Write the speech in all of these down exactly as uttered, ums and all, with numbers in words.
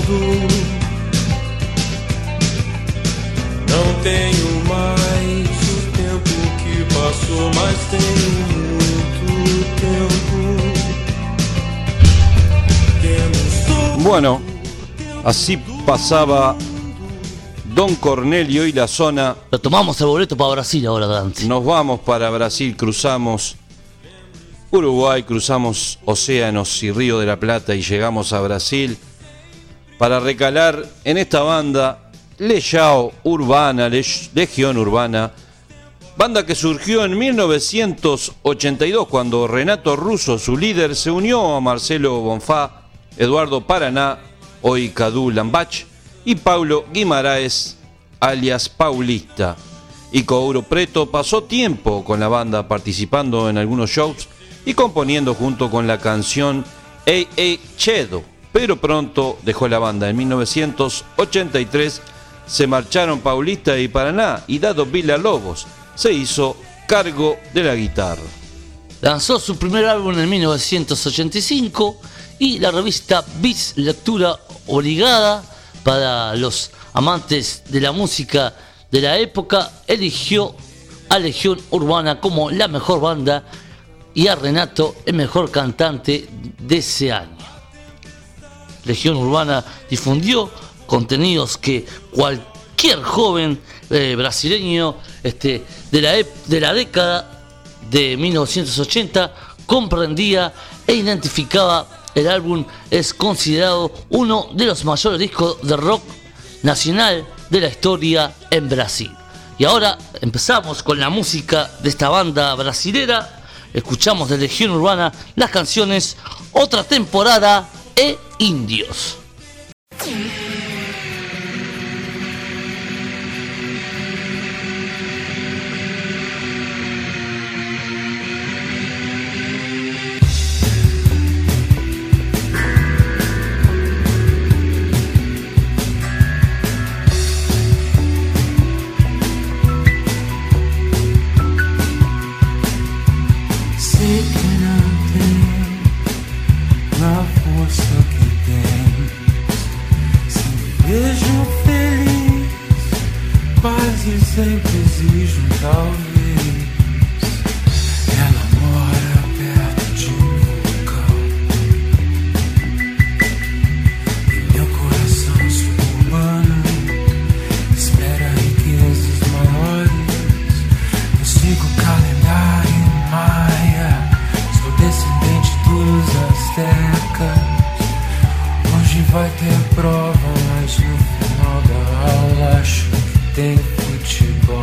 Não tenho mais o tempo que passou, mas tenho muito tempo. Temos... Bueno, así pasaba Don Cornelio y la zona. Lo tomamos el boleto para Brasil ahora, Dante. Nos vamos para Brasil, cruzamos Uruguay, cruzamos océanos y Río de la Plata y llegamos a Brasil para recalar en esta banda Legião Urbana, Legión Urbana, banda que surgió en mil novecientos ochenta y dos cuando Renato Russo, su líder, se unió a Marcelo Bonfá, Eduardo Paraná, hoy Cadu Lambach, y Paulo Guimaraes, alias Paulista. Y Couro Preto pasó tiempo con la banda participando en algunos shows y componiendo junto con la canción Ei Ei Chedo, pero pronto dejó la banda. En mil novecientos ochenta y tres se marcharon Paulista y Paraná y Dado Villa-Lobos se hizo cargo de la guitarra. Lanzó su primer álbum en mil novecientos ochenta y cinco y la revista Beats, lectura obligada para los amantes de la música de la época, eligió a Legión Urbana como la mejor banda y a Renato el mejor cantante de ese año. Legión Urbana difundió contenidos que cualquier joven eh, brasileño este, de, la, de la década de mil novecientos ochenta comprendía e identificaba. El álbum es considerado uno de los mayores discos de rock nacional de la historia en Brasil. Y ahora empezamos con la música de esta banda brasilera. Escuchamos de Legión Urbana las canciones Otra Temporada e Indios. Sempre exijo um talvez. Ela mora perto de um vulcão e meu coração suburbano espera riquezas maiores. Eu sigo o calendário maia, sou descendente dos astecas. Hoje vai ter prova, mas no final da aula acho que tem futebol.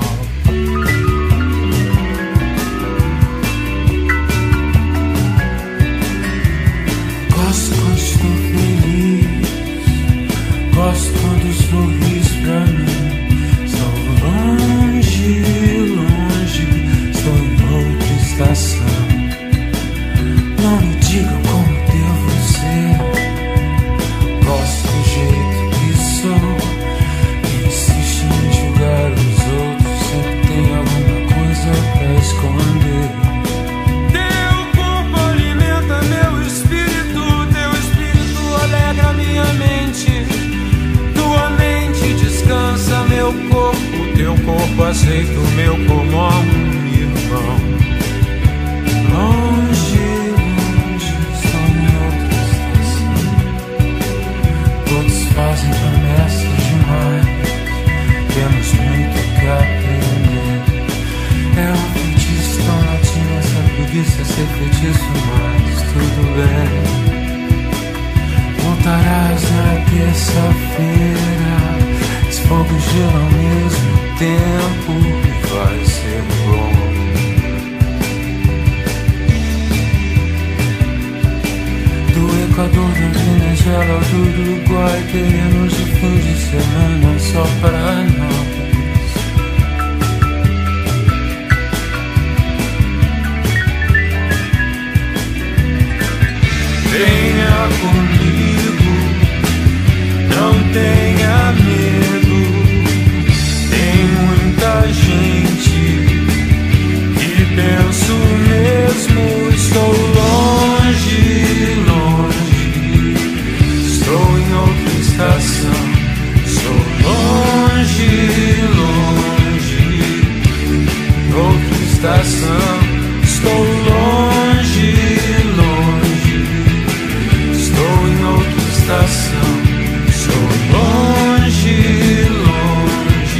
Gosto quando estou feliz, gosto quando sorris pra mim. Estou longe, longe, estou em outra estação. Não me digam como devo ser, gosto do jeito que sou. Insiste em julgar os outros, sempre tem alguma coisa pra esconder. Teu corpo alimenta meu espírito, teu espírito alegra minha mente. Tua mente descansa meu corpo, teu corpo aceita o meu como um irmão. Longe, longe, estou em outra estação. Todos fazem promessas demais, temos muito que aprender. É um feitiço tão latino, essa preguiça ser feitiço, mas tudo bem. Voltarás na terça-feira, esse fogo e gelo ao mesmo tempo, e vai ser bom. Do Equador, da Venezuela ao do Uruguai, teremos o fim de semana só para nós. Venha comigo, não tenha medo. Tem muita gente que pensa o mesmo. Estou longe, longe, estou em outra estação. estação. Estou longe, longe. Estou em outra estação. Estou longe, longe.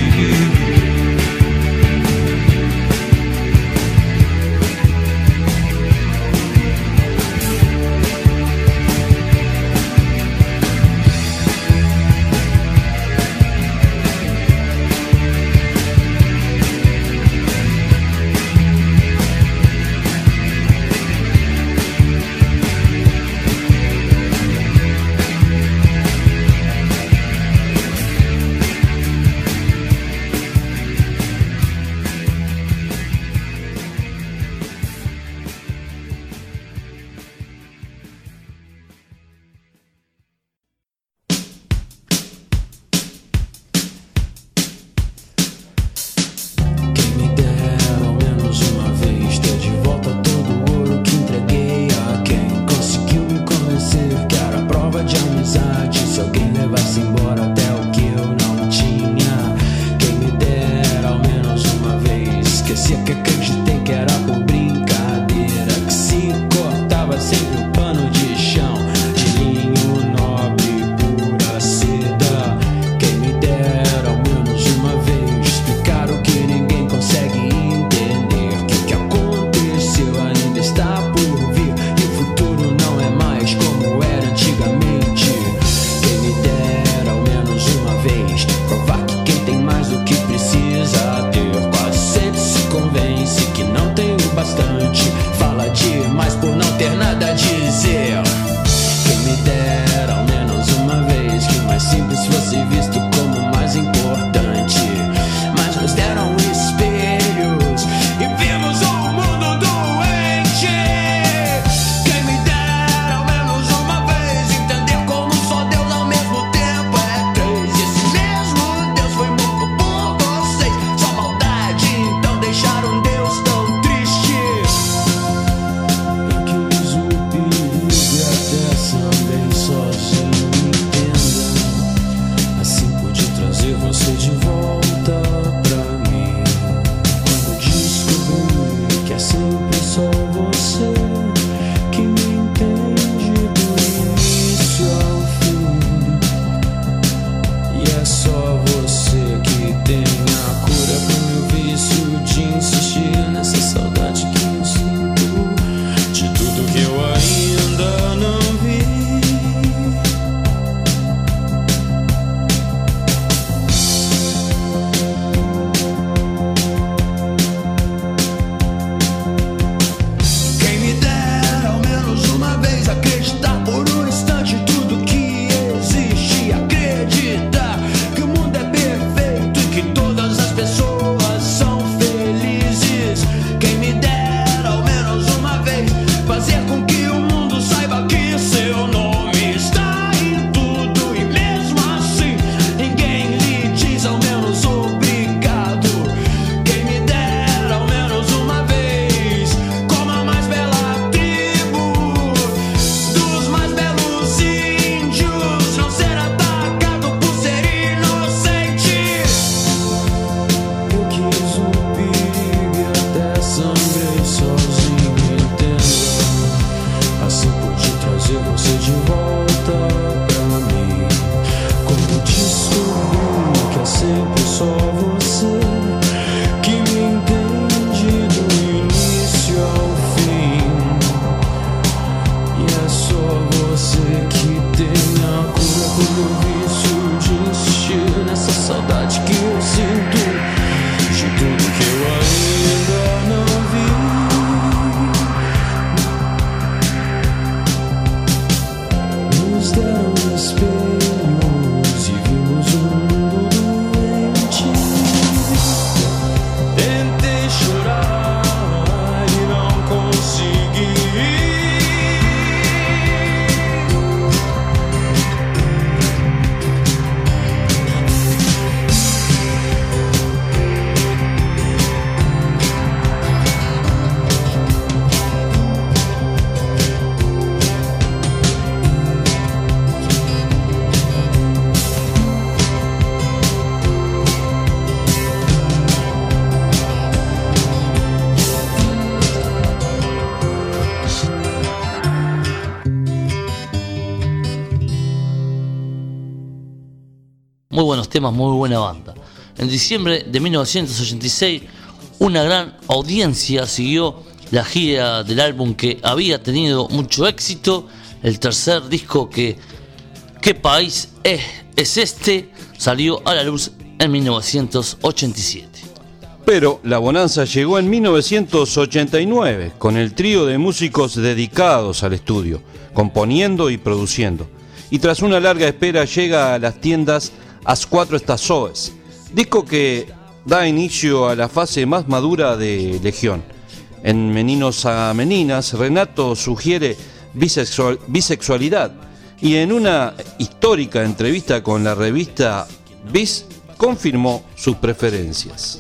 muy buenos temas, muy buena banda. En diciembre de mil novecientos ochenta y seis, una gran audiencia siguió la gira del álbum que había tenido mucho éxito. El tercer disco, que ¿Qué país es, es este?, salió a la luz en mil novecientos ochenta y siete. Pero la bonanza llegó en mil novecientos ochenta y nueve con el trío de músicos dedicados al estudio, componiendo y produciendo. Y tras una larga espera llega a las tiendas As Quatro Estações, disco que da inicio a la fase más madura de Legión. En Meninos a Meninas, Renato sugiere bisexual, bisexualidad, y en una histórica entrevista con la revista Bis confirmó sus preferencias.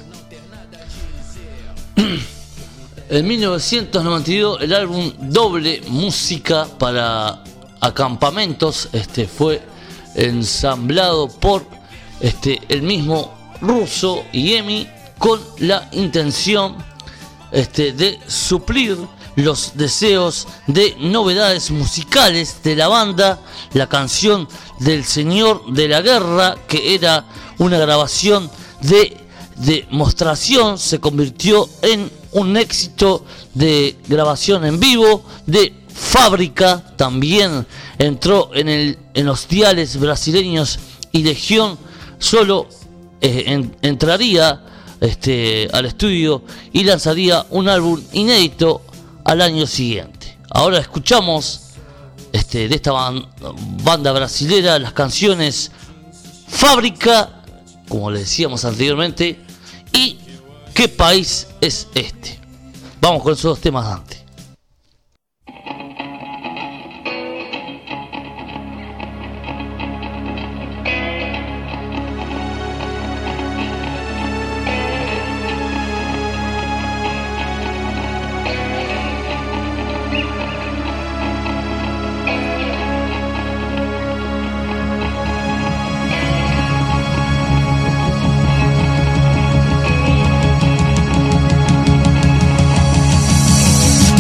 En mil novecientos noventa y dos el álbum Doble Música para Acampamentos este, fue ensamblado por este, el mismo Russo y Emi, con la intención este, de suplir los deseos de novedades musicales de la banda. La canción del Señor de la Guerra, que era una grabación de demostración, se convirtió en un éxito de grabación en vivo. De Fábrica también entró en, el, en los diales brasileños, y Legión solo eh, en, entraría este, al estudio y lanzaría un álbum inédito al año siguiente. Ahora escuchamos este, de esta banda brasilera las canciones Fábrica, como les decíamos anteriormente, y ¿Qué país es este? Vamos con esos dos temas de antes. We'll be right back.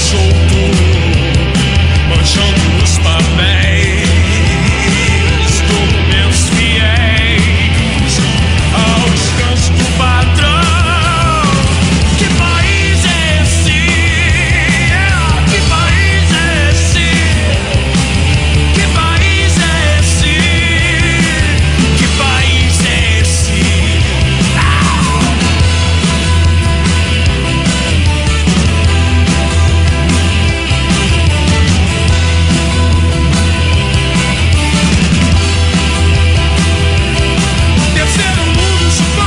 solto, manchando os papéis, documentos fiéis ao descanso do patrão. Que país é esse? Que país é esse? Que país é esse? Que país é esse? Terceiro mundo chupou,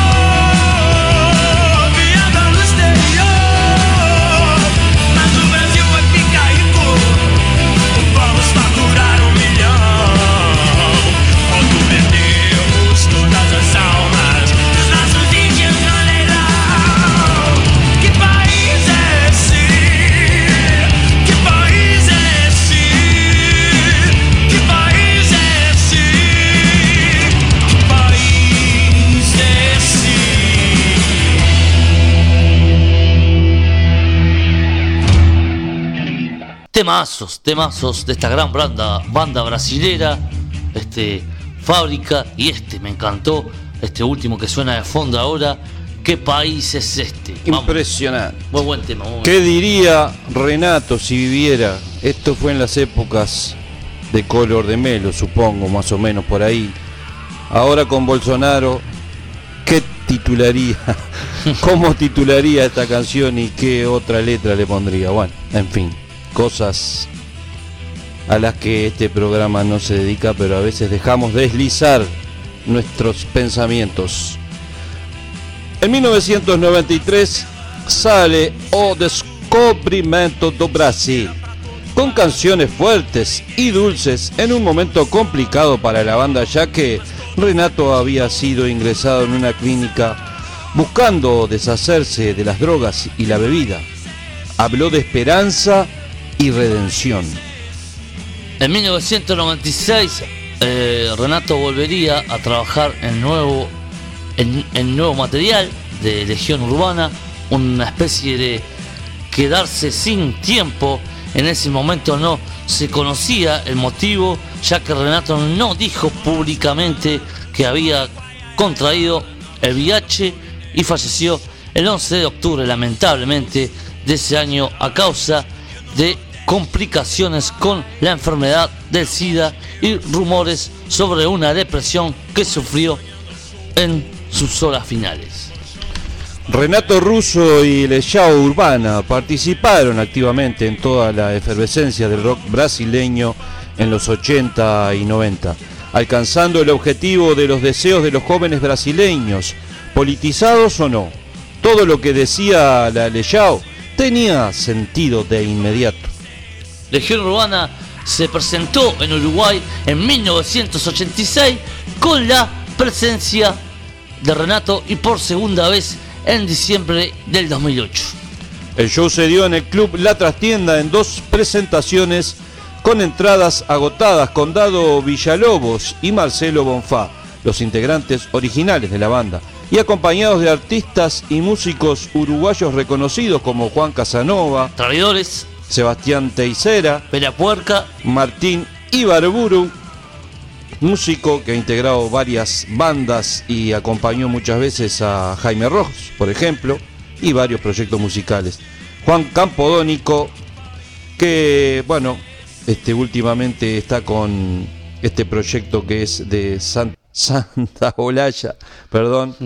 viada no exterior, mas o Brasil vai ficar rico. Vamos faturar um milhão quando vendemos todas as almas dos nossos índios no leilão. Que país é esse? Que país é esse? Que país é esse? Que país é esse? Temazos, temazos de esta gran banda, banda brasilera, este, Fábrica, y este me encantó, este último que suena de fondo ahora. ¿Qué país es este? Vamos. Impresionante. Muy buen tema. Muy buen ¿Qué diría Renato si viviera? Esto fue en las épocas de Color de Melo, supongo, más o menos por ahí. Ahora con Bolsonaro, ¿qué titularía? ¿Cómo titularía esta canción y qué otra letra le pondría? Bueno, en fin, cosas a las que este programa no se dedica, pero a veces dejamos deslizar nuestros pensamientos. En mil novecientos noventa y tres sale O Descobrimento do Brasil, con canciones fuertes y dulces en un momento complicado para la banda, ya que Renato había sido ingresado en una clínica buscando deshacerse de las drogas y la bebida. Habló de esperanza y redención. En mil novecientos noventa y seis eh, Renato volvería a trabajar en nuevo, en, en nuevo material de Legión Urbana, una especie de quedarse sin tiempo. En ese momento no se conocía el motivo, ya que Renato no dijo públicamente que había contraído el V I H y falleció el once de octubre, lamentablemente, de ese año a causa de complicaciones con la enfermedad del SIDA y rumores sobre una depresión que sufrió en sus horas finales. Renato Russo y Legião Urbana participaron activamente en toda la efervescencia del rock brasileño en los ochenta y noventa, alcanzando el objetivo de los deseos de los jóvenes brasileños, politizados o no. Todo lo que decía la Legião tenía sentido de inmediato. Legión Urbana se presentó en Uruguay en mil novecientos ochenta y seis con la presencia de Renato y por segunda vez en diciembre del dos mil ocho. El show se dio en el Club La Trastienda en dos presentaciones con entradas agotadas, con Dado Villalobos y Marcelo Bonfá, los integrantes originales de la banda, y acompañados de artistas y músicos uruguayos reconocidos como Juan Casanova, Traidores, Sebastián Teixeira, Perapuerca, Martín Ibarburu, músico que ha integrado varias bandas y acompañó muchas veces a Jaime Ross, por ejemplo, y varios proyectos musicales. Juan Campodónico, que bueno, este últimamente está con este proyecto que es de San, Santa Olalla, perdón,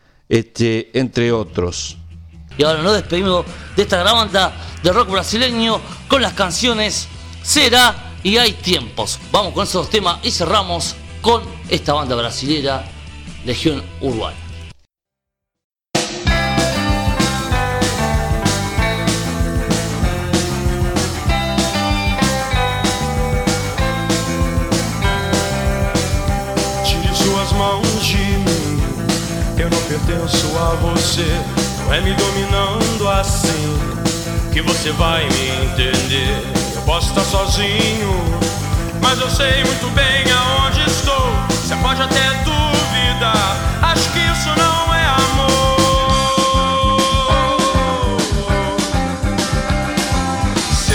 este, entre otros. Y ahora nos despedimos de esta gran banda de rock brasileño con las canciones Será y Hay Tiempos. Vamos con esos dos temas y cerramos con esta banda brasilera, Legión Urbana. Tire suas mãos de mim, eu não pertenço a você. Não é me dominando assim que você vai me entender. Eu posso estar sozinho, mas eu sei muito bem aonde estou. Você pode até duvidar, acho que isso não é amor.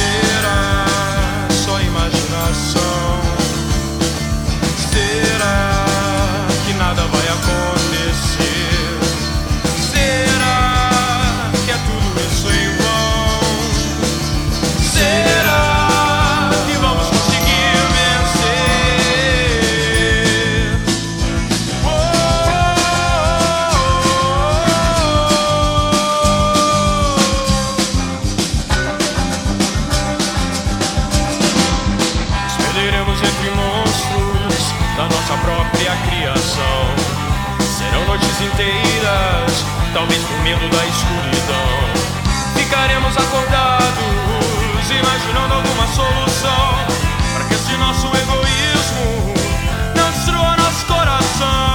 da nossa própria criação. Serão noites inteiras, talvez por medo da escuridão. Ficaremos acordados, imaginando alguma solução, para que esse nosso egoísmo não destrua nosso coração.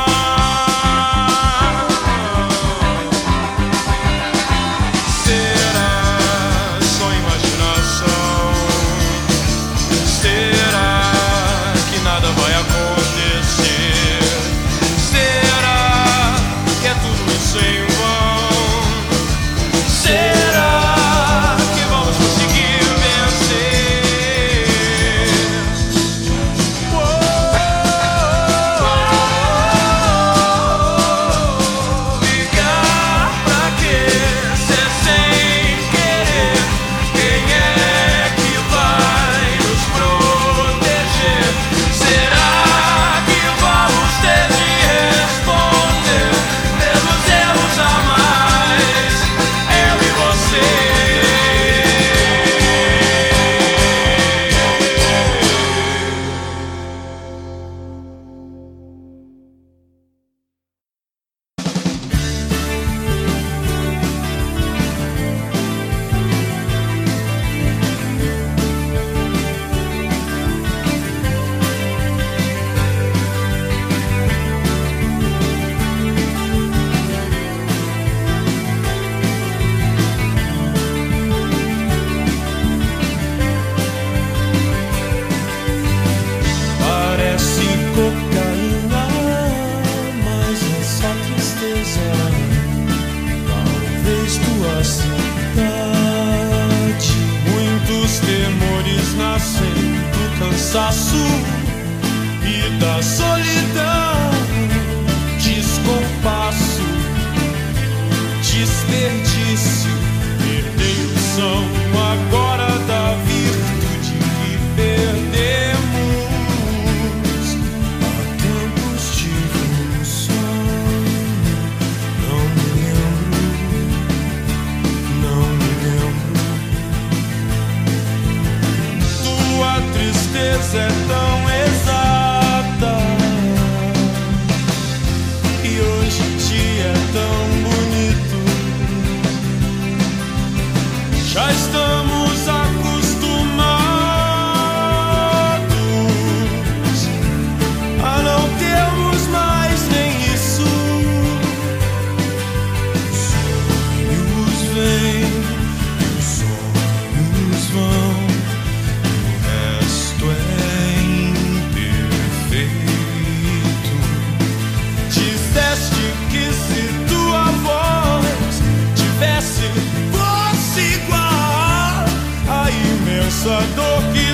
Essa dor que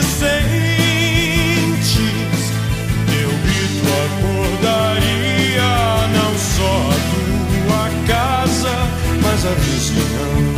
sentes, teu grito acordaria não só a tua casa, mas a vizinhança.